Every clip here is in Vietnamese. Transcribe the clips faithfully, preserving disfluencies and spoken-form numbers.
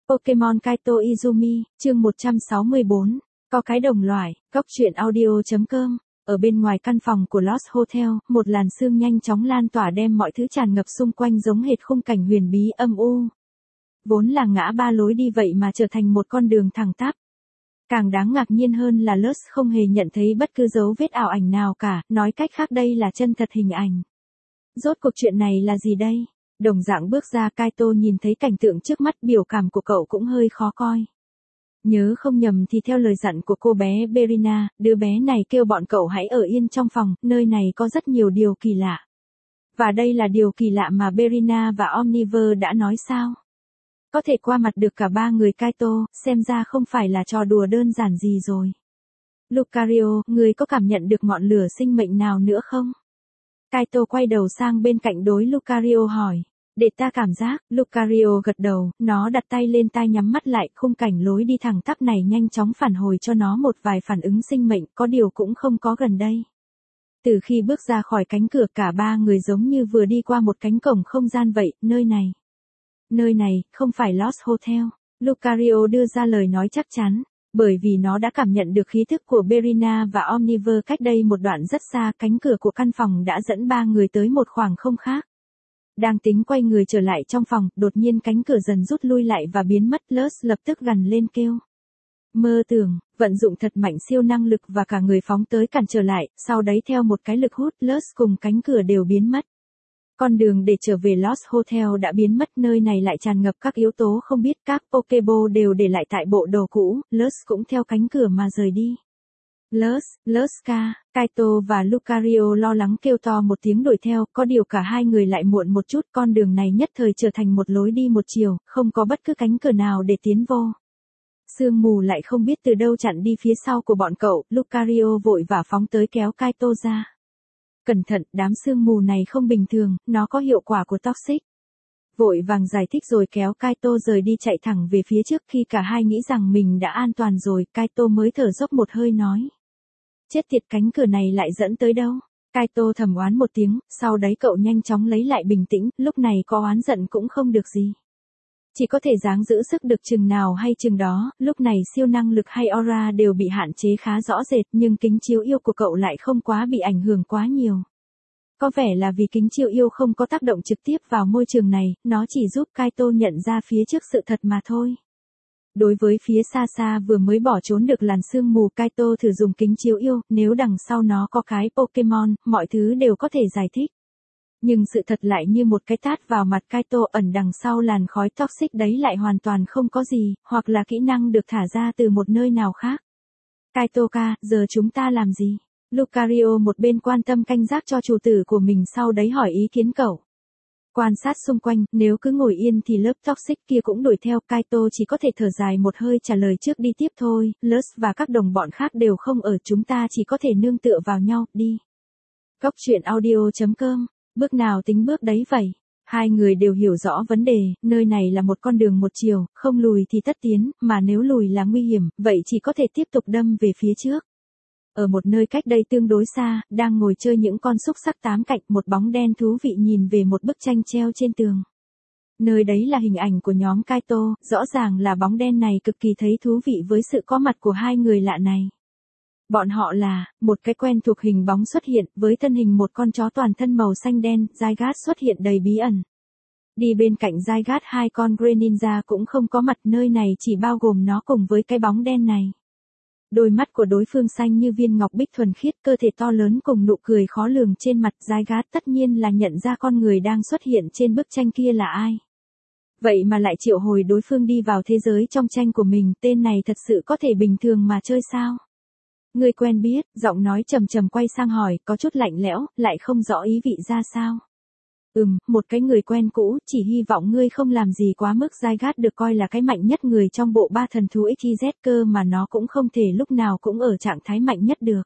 Pokemon Kaito Izumi, chương một trăm sáu mươi bốn. Có cái đồng loại, góc truyện audio chấm com. Ở bên ngoài căn phòng của Lost Hotel, một làn sương nhanh chóng lan tỏa đem mọi thứ tràn ngập xung quanh giống hệt khung cảnh huyền bí âm u. Vốn là ngã ba lối đi vậy mà trở thành một con đường thẳng tắp. Càng đáng ngạc nhiên hơn là Lost không hề nhận thấy bất cứ dấu vết ảo ảnh nào cả, nói cách khác đây là chân thật hình ảnh. Rốt cuộc chuyện này là gì đây? Đồng dạng bước ra Kaito nhìn thấy cảnh tượng trước mắt, biểu cảm của cậu cũng hơi khó coi. Nhớ không nhầm thì theo lời dặn của cô bé Berina, đứa bé này kêu bọn cậu hãy ở yên trong phòng, nơi này có rất nhiều điều kỳ lạ. Và đây là điều kỳ lạ mà Berina và Omniver đã nói sao? Có thể qua mặt được cả ba người Kaito, xem ra không phải là trò đùa đơn giản gì rồi. Lucario, người có cảm nhận được ngọn lửa sinh mệnh nào nữa không? Kaito quay đầu sang bên cạnh đối Lucario hỏi. Để ta cảm giác, Lucario gật đầu, nó đặt tay lên tai nhắm mắt lại, khung cảnh lối đi thẳng tắp này nhanh chóng phản hồi cho nó một vài phản ứng sinh mệnh, có điều cũng không có gần đây. Từ khi bước ra khỏi cánh cửa cả ba người giống như vừa đi qua một cánh cổng không gian vậy, nơi này. Nơi này, không phải Lost Hotel. Lucario đưa ra lời nói chắc chắn. Bởi vì nó đã cảm nhận được khí thức của Berina và Omniver cách đây một đoạn rất xa, cánh cửa của căn phòng đã dẫn ba người tới một khoảng không khác. Đang tính quay người trở lại trong phòng, đột nhiên cánh cửa dần rút lui lại và biến mất. Lurs lập tức gằn lên kêu. Mơ tưởng, vận dụng thật mạnh siêu năng lực và cả người phóng tới cản trở lại, sau đấy theo một cái lực hút, Lurs cùng cánh cửa đều biến mất. Con đường để trở về Lost Hotel đã biến mất, nơi này lại tràn ngập các yếu tố không biết, các Pokéball đều để lại tại bộ đồ cũ, Lurs cũng theo cánh cửa mà rời đi. Lurs, Lurska, Kaito và Lucario lo lắng kêu to một tiếng đuổi theo, có điều cả hai người lại muộn một chút, con đường này nhất thời trở thành một lối đi một chiều, không có bất cứ cánh cửa nào để tiến vô. Sương mù lại không biết từ đâu chặn đi phía sau của bọn cậu, Lucario vội vã phóng tới kéo Kaito ra. Cẩn thận, đám sương mù này không bình thường, nó có hiệu quả của toxic. Vội vàng giải thích rồi kéo Kaito rời đi chạy thẳng về phía trước. Khi cả hai nghĩ rằng mình đã an toàn rồi, Kaito mới thở dốc một hơi nói. Chết tiệt, cánh cửa này lại dẫn tới đâu? Kaito thầm oán một tiếng, sau đấy cậu nhanh chóng lấy lại bình tĩnh, lúc này có oán giận cũng không được gì. Chỉ có thể dáng giữ sức được chừng nào hay chừng đó, lúc này siêu năng lực hay aura đều bị hạn chế khá rõ rệt, nhưng kính chiếu yêu của cậu lại không quá bị ảnh hưởng quá nhiều. Có vẻ là vì kính chiếu yêu không có tác động trực tiếp vào môi trường này, nó chỉ giúp Kaito nhận ra phía trước sự thật mà thôi. Đối với phía xa xa vừa mới bỏ trốn được làn sương mù, Kaito thử dùng kính chiếu yêu, nếu đằng sau nó có cái Pokemon, mọi thứ đều có thể giải thích. Nhưng sự thật lại như một cái tát vào mặt Kaito, ẩn đằng sau làn khói toxic đấy lại hoàn toàn không có gì, hoặc là kỹ năng được thả ra từ một nơi nào khác. Kaito-ka, giờ chúng ta làm gì? Lucario một bên quan tâm canh giác cho chủ tử của mình, sau đấy hỏi ý kiến cậu. Quan sát xung quanh, nếu cứ ngồi yên thì lớp toxic kia cũng đuổi theo. Kaito chỉ có thể thở dài một hơi trả lời trước đi tiếp thôi, Lurs và các đồng bọn khác đều không ở, chúng ta chỉ có thể nương tựa vào nhau, đi. Góc truyện audio chấm com. Bước nào tính bước đấy vậy. Hai người đều hiểu rõ vấn đề, nơi này là một con đường một chiều, không lùi thì tất tiến, mà nếu lùi là nguy hiểm, vậy chỉ có thể tiếp tục đâm về phía trước. Ở một nơi cách đây tương đối xa, đang ngồi chơi những con xúc sắc tám cạnh, một bóng đen thú vị nhìn về một bức tranh treo trên tường. Nơi đấy là hình ảnh của nhóm Kaito, rõ ràng là bóng đen này cực kỳ thấy thú vị với sự có mặt của hai người lạ này. Bọn họ là, một cái quen thuộc hình bóng xuất hiện, với thân hình một con chó toàn thân màu xanh đen, Zygarde xuất hiện đầy bí ẩn. Đi bên cạnh Zygarde hai con Greninja cũng không có mặt, nơi này chỉ bao gồm nó cùng với cái bóng đen này. Đôi mắt của đối phương xanh như viên ngọc bích thuần khiết, cơ thể to lớn cùng nụ cười khó lường trên mặt. Zygarde tất nhiên là nhận ra con người đang xuất hiện trên bức tranh kia là ai. Vậy mà lại triệu hồi đối phương đi vào thế giới trong tranh của mình, tên này thật sự có thể bình thường mà chơi sao? Người quen biết, giọng nói trầm trầm quay sang hỏi, có chút lạnh lẽo, lại không rõ ý vị ra sao. Ừm, một cái người quen cũ, chỉ hy vọng ngươi không làm gì quá mức. Zygarde được coi là cái mạnh nhất người trong bộ ba thần thú ích i dét, cơ mà nó cũng không thể lúc nào cũng ở trạng thái mạnh nhất được.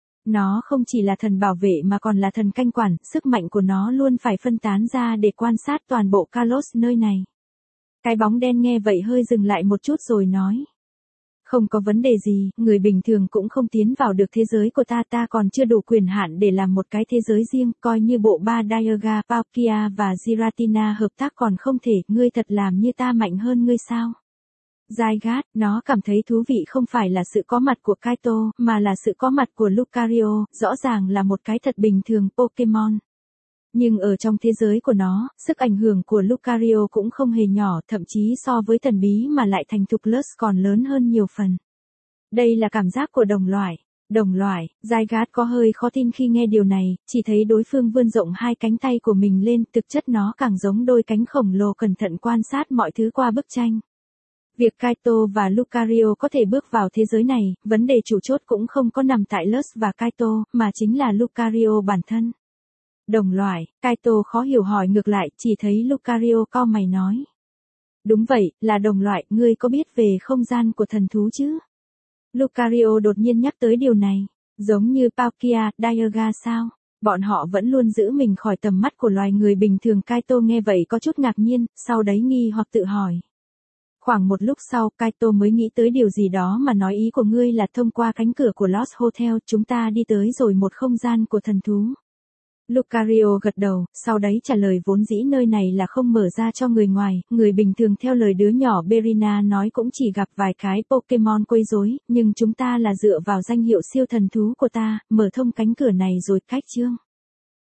Nó không chỉ là thần bảo vệ mà còn là thần canh quản, sức mạnh của nó luôn phải phân tán ra để quan sát toàn bộ Kalos nơi này. Cái bóng đen nghe vậy hơi dừng lại một chút rồi nói. Không có vấn đề gì, người bình thường cũng không tiến vào được thế giới của ta, ta còn chưa đủ quyền hạn để làm một cái thế giới riêng, coi như bộ ba Dialga, Palkia và Giratina hợp tác còn không thể, ngươi thật làm như ta mạnh hơn ngươi sao? Zygarde, nó cảm thấy thú vị không phải là sự có mặt của Kaito, mà là sự có mặt của Lucario, rõ ràng là một cái thật bình thường Pokemon. Nhưng ở trong thế giới của nó, sức ảnh hưởng của Lucario cũng không hề nhỏ, thậm chí so với thần bí mà lại thành thục Luz còn lớn hơn nhiều phần. Đây là cảm giác của đồng loại. Đồng loại, Zygarde có hơi khó tin khi nghe điều này, chỉ thấy đối phương vươn rộng hai cánh tay của mình lên, thực chất nó càng giống đôi cánh khổng lồ cẩn thận quan sát mọi thứ qua bức tranh. Việc Kaito và Lucario có thể bước vào thế giới này, vấn đề chủ chốt cũng không có nằm tại Luz và Kaito, mà chính là Lucario bản thân. Đồng loại, Kaito khó hiểu hỏi ngược lại, chỉ thấy Lucario cau mày nói. Đúng vậy, là đồng loại, ngươi có biết về không gian của thần thú chứ? Lucario đột nhiên nhắc tới điều này, giống như Palkia, Dialga sao? Bọn họ vẫn luôn giữ mình khỏi tầm mắt của loài người bình thường. Kaito nghe vậy có chút ngạc nhiên, sau đấy nghi hoặc tự hỏi. Khoảng một lúc sau, Kaito mới nghĩ tới điều gì đó mà nói ý của ngươi là thông qua cánh cửa của Lost Hotel chúng ta đi tới rồi một không gian của thần thú. Lucario gật đầu, sau đấy trả lời vốn dĩ nơi này là không mở ra cho người ngoài, người bình thường theo lời đứa nhỏ Berina nói cũng chỉ gặp vài cái Pokemon quấy rối, nhưng chúng ta là dựa vào danh hiệu siêu thần thú của ta, mở thông cánh cửa này rồi. Cách chương.